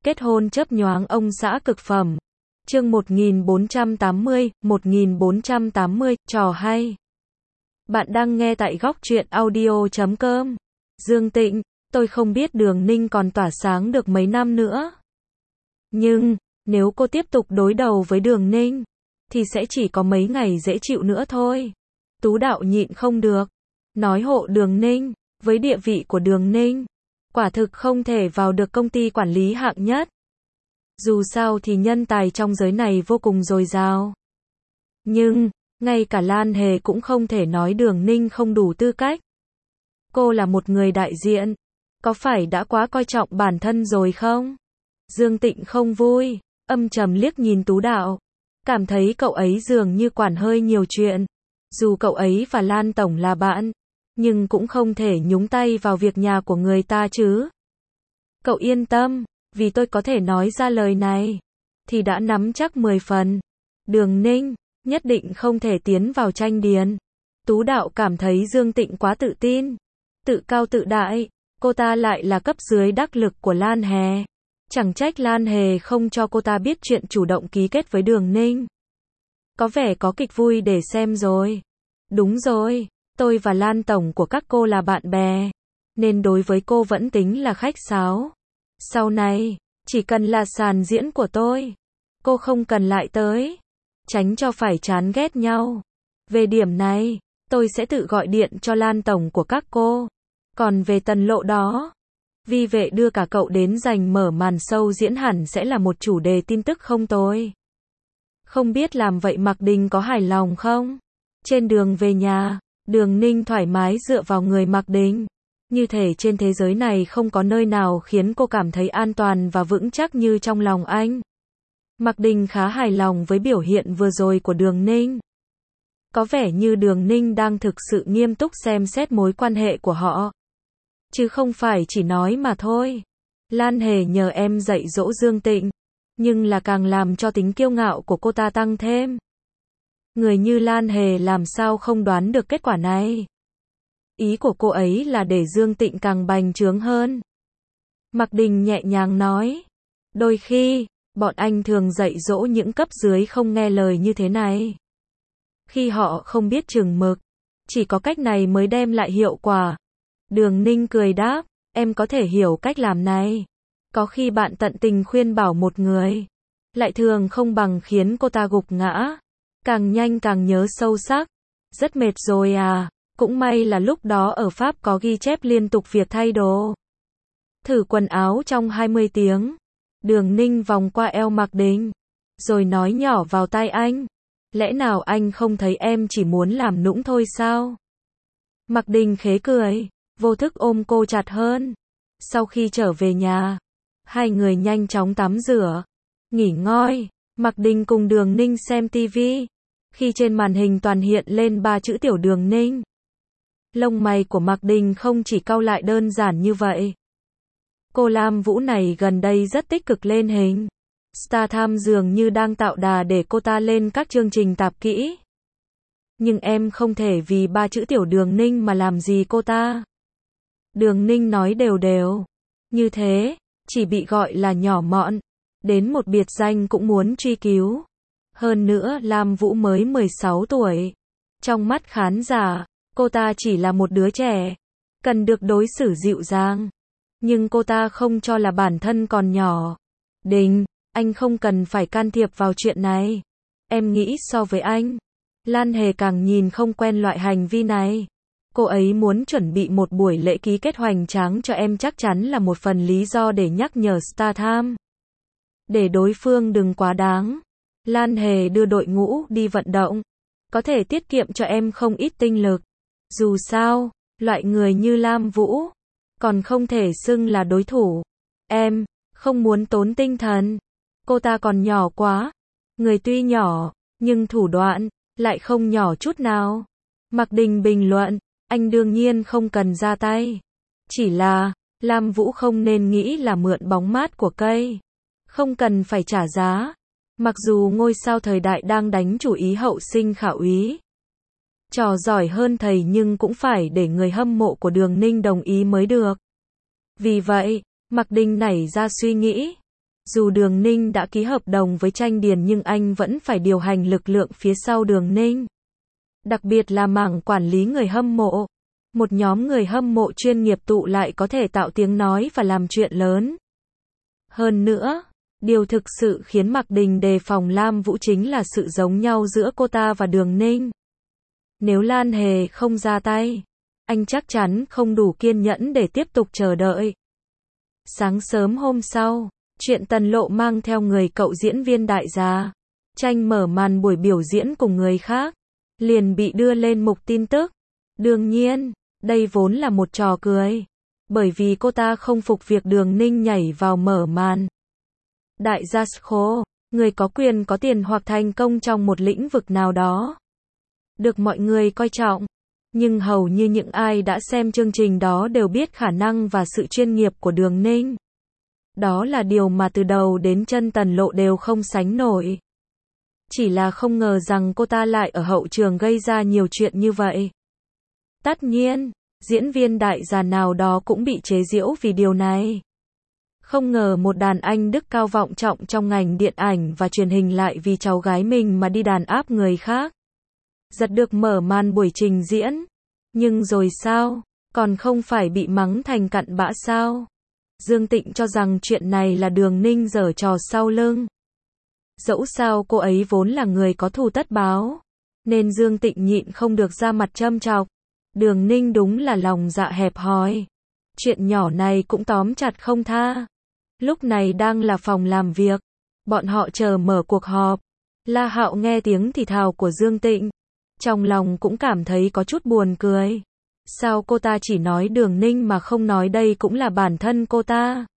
Kết hôn chớp nhoáng ông xã cực phẩm. Chương 1480, trò hay. Bạn đang nghe tại góc truyện audio.com. Dương Tịnh, tôi không biết Đường Ninh còn tỏa sáng được mấy năm nữa. Nhưng, nếu cô tiếp tục đối đầu với Đường Ninh, thì sẽ chỉ có mấy ngày dễ chịu nữa thôi. Tú Đạo nhịn không được. Nói hộ Đường Ninh, với địa vị của Đường Ninh, quả thực không thể vào được công ty quản lý hạng nhất. Dù sao thì nhân tài trong giới này vô cùng dồi dào. Nhưng, ngay cả Lan Hề cũng không thể nói Đường Ninh không đủ tư cách. Cô là một người đại diện, có phải đã quá coi trọng bản thân rồi không? Dương Tịnh không vui, âm trầm liếc nhìn Tú Đạo, cảm thấy cậu ấy dường như quản hơi nhiều chuyện. Dù cậu ấy và Lan Tổng là bạn, nhưng cũng không thể nhúng tay vào việc nhà của người ta chứ. Cậu yên tâm, vì tôi có thể nói ra lời này, thì đã nắm chắc 10 phần. Đường Ninh, nhất định không thể tiến vào tranh điền. Tú Đạo cảm thấy Dương Tịnh quá tự tin, tự cao tự đại, cô ta lại là cấp dưới đắc lực của Lan Hề. Chẳng trách Lan Hề không cho cô ta biết chuyện chủ động ký kết với Đường Ninh. Có vẻ có kịch vui để xem rồi. Đúng rồi, tôi và Lan Tổng của các cô là bạn bè, nên đối với cô vẫn tính là khách sáo. Sau này, chỉ cần là sàn diễn của tôi, cô không cần lại tới, tránh cho phải chán ghét nhau. Về điểm này, tôi sẽ tự gọi điện cho Lan Tổng của các cô. Còn về Tần Lộ đó, Vi Vệ đưa cả cậu đến giành mở màn show diễn hẳn sẽ là một chủ đề tin tức không tồi. Không biết làm vậy Mạc Đình có hài lòng không? Trên đường về nhà, Đường Ninh thoải mái dựa vào người Mạc Đình. Như thể trên thế giới này không có nơi nào khiến cô cảm thấy an toàn và vững chắc như trong lòng anh. Mạc Đình khá hài lòng với biểu hiện vừa rồi của Đường Ninh. Có vẻ như Đường Ninh đang thực sự nghiêm túc xem xét mối quan hệ của họ, chứ không phải chỉ nói mà thôi. Lan Hề nhờ em dạy dỗ Dương Tịnh, nhưng là càng làm cho tính kiêu ngạo của cô ta tăng thêm. Người như Lan Hề làm sao không đoán được kết quả này. Ý của cô ấy là để Dương Tịnh càng bành trướng hơn. Mạc Đình nhẹ nhàng nói, đôi khi, bọn anh thường dạy dỗ những cấp dưới không nghe lời như thế này. Khi họ không biết chừng mực, chỉ có cách này mới đem lại hiệu quả. Đường Ninh cười đáp, em có thể hiểu cách làm này. Có khi bạn tận tình khuyên bảo một người, lại thường không bằng khiến cô ta gục ngã. Càng nhanh càng nhớ sâu sắc. Rất mệt rồi à, cũng may là lúc đó ở Pháp có ghi chép liên tục việc thay đồ. Thử quần áo trong 20 tiếng. Đường Ninh vòng qua eo Mạc Đình, rồi nói nhỏ vào tai anh. Lẽ nào anh không thấy em chỉ muốn làm nũng thôi sao? Mạc Đình khế cười, vô thức ôm cô chặt hơn. Sau khi trở về nhà, hai người nhanh chóng tắm rửa, nghỉ ngơi. Mạc Đình cùng Đường Ninh xem tivi. Khi trên màn hình toàn hiện lên 3 chữ Tiểu Đường Ninh, lông mày của Mạc Đình không chỉ cau lại đơn giản như vậy. Cô Lam Vũ này gần đây rất tích cực lên hình. StarTimes dường như đang tạo đà để cô ta lên các chương trình tạp kỹ. Nhưng em không thể vì 3 chữ Tiểu Đường Ninh mà làm gì cô ta. Đường Ninh nói đều đều. Như thế, chỉ bị gọi là nhỏ mọn. Đến một biệt danh cũng muốn truy cứu. Hơn nữa Lam Vũ mới 16 tuổi. Trong mắt khán giả, cô ta chỉ là một đứa trẻ, cần được đối xử dịu dàng. Nhưng cô ta không cho là bản thân còn nhỏ. Đình, anh không cần phải can thiệp vào chuyện này. Em nghĩ so với anh, Lan Hề càng nhìn không quen loại hành vi này. Cô ấy muốn chuẩn bị một buổi lễ ký kết hoành tráng cho em chắc chắn là một phần lý do để nhắc nhở StarTimes. Để đối phương đừng quá đáng. Lan Hề đưa đội ngũ đi vận động, có thể tiết kiệm cho em không ít tinh lực. Dù sao, loại người như Lam Vũ, còn không thể xưng là đối thủ. Em, không muốn tốn tinh thần. Cô ta còn nhỏ quá. Người tuy nhỏ, nhưng thủ đoạn, lại không nhỏ chút nào. Mạc Đình bình luận, anh đương nhiên không cần ra tay. Chỉ là, Lam Vũ không nên nghĩ là mượn bóng mát của cây. Không cần phải trả giá. Mặc dù ngôi sao thời đại đang đánh chủ ý hậu sinh khả úy, trò giỏi hơn thầy, nhưng cũng phải để người hâm mộ của Đường Ninh đồng ý mới được. Vì vậy, Mạc Đình nảy ra suy nghĩ, Dù Đường Ninh đã ký hợp đồng với Tranh Điền nhưng anh vẫn phải điều hành lực lượng phía sau Đường Ninh. Đặc biệt là mảng quản lý người hâm mộ. Một nhóm người hâm mộ chuyên nghiệp tụ lại có thể tạo tiếng nói và làm chuyện lớn. Hơn nữa, điều thực sự khiến Mạc Đình đề phòng Lam Vũ chính là sự giống nhau giữa cô ta và Đường Ninh. Nếu Lan Hề không ra tay, anh chắc chắn không đủ kiên nhẫn để tiếp tục chờ đợi. Sáng sớm hôm sau, chuyện Tần Lộ mang theo người cậu diễn viên đại gia, Tranh mở màn buổi biểu diễn cùng người khác, liền bị đưa lên mục tin tức. Đương nhiên, đây vốn là một trò cười, bởi vì cô ta không phục việc Đường Ninh nhảy vào mở màn. Đại gia Skho, người có quyền có tiền hoặc thành công trong một lĩnh vực nào đó, được mọi người coi trọng. Nhưng hầu như những ai đã xem chương trình đó đều biết khả năng và sự chuyên nghiệp của Đường Ninh. Đó là điều mà từ đầu đến chân Tần Lộ đều không sánh nổi. Chỉ là không ngờ rằng cô ta lại ở hậu trường gây ra nhiều chuyện như vậy. Tất nhiên, diễn viên đại gia nào đó cũng bị chế giễu vì điều này. Không ngờ một đàn anh Đức cao vọng trọng trong ngành điện ảnh và truyền hình lại vì cháu gái mình mà đi đàn áp người khác. Giật được mở màn buổi trình diễn. Nhưng rồi sao? Còn không phải bị mắng thành cặn bã sao? Dương Tịnh cho rằng chuyện này là Đường Ninh giở trò sau lưng. Dẫu sao cô ấy vốn là người có thù tất báo, nên Dương Tịnh nhịn không được ra mặt châm chọc. Đường Ninh đúng là lòng dạ hẹp hòi. Chuyện nhỏ này cũng tóm chặt không tha. Lúc này đang là phòng làm việc, bọn họ chờ mở cuộc họp. La Hạo nghe tiếng thì thào của Dương Tịnh, trong lòng cũng cảm thấy có chút buồn cười. Sao cô ta chỉ nói Đường Ninh mà không nói đây cũng là bản thân cô ta?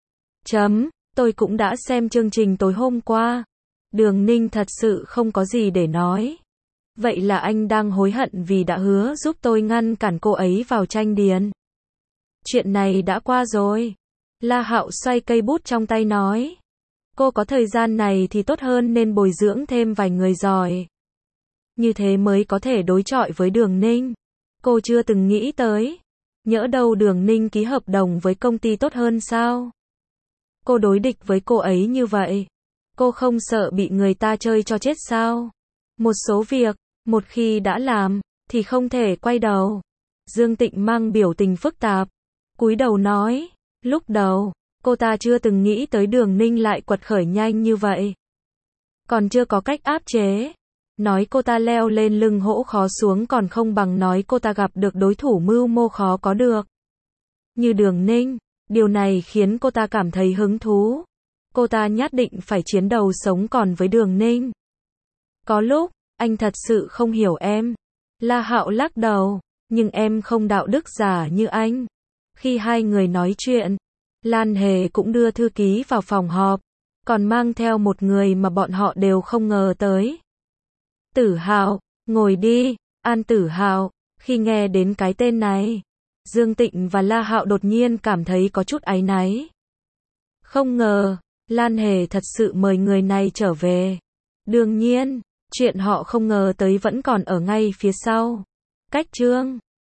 Tôi cũng đã xem chương trình tối hôm qua. Đường Ninh thật sự không có gì để nói. Vậy là anh đang hối hận vì đã hứa giúp tôi ngăn cản cô ấy vào Tranh Điền. Chuyện này đã qua rồi. La Hạo xoay cây bút trong tay nói. Cô có thời gian này thì tốt hơn nên bồi dưỡng thêm vài người giỏi. Như thế mới có thể đối chọi với Đường Ninh. Cô chưa từng nghĩ tới. Nhỡ đâu Đường Ninh ký hợp đồng với công ty tốt hơn sao? Cô đối địch với cô ấy như vậy. Cô không sợ bị người ta chơi cho chết sao? Một số việc, một khi đã làm, thì không thể quay đầu. Dương Tịnh mang biểu tình phức tạp. Cúi đầu nói. Lúc đầu, cô ta chưa từng nghĩ tới Đường Ninh lại quật khởi nhanh như vậy. Còn chưa có cách áp chế. Nói cô ta leo lên lưng hổ khó xuống còn không bằng nói cô ta gặp được đối thủ mưu mô khó có được. Như Đường Ninh, điều này khiến cô ta cảm thấy hứng thú. Cô ta nhất định phải chiến đầu sống còn với Đường Ninh. Có lúc, anh thật sự không hiểu em. La Hạo lắc đầu, nhưng em không đạo đức giả như anh. Khi hai người nói chuyện, Lan Hề cũng đưa thư ký vào phòng họp, còn mang theo một người mà bọn họ đều không ngờ tới. Tử Hạo, ngồi đi. An Tử Hạo. Khi nghe đến cái tên này, Dương Tịnh và La Hạo đột nhiên cảm thấy có chút áy náy. Không ngờ, Lan Hề thật sự mời người này trở về. Đương nhiên, chuyện họ không ngờ tới vẫn còn ở ngay phía sau. Cách chương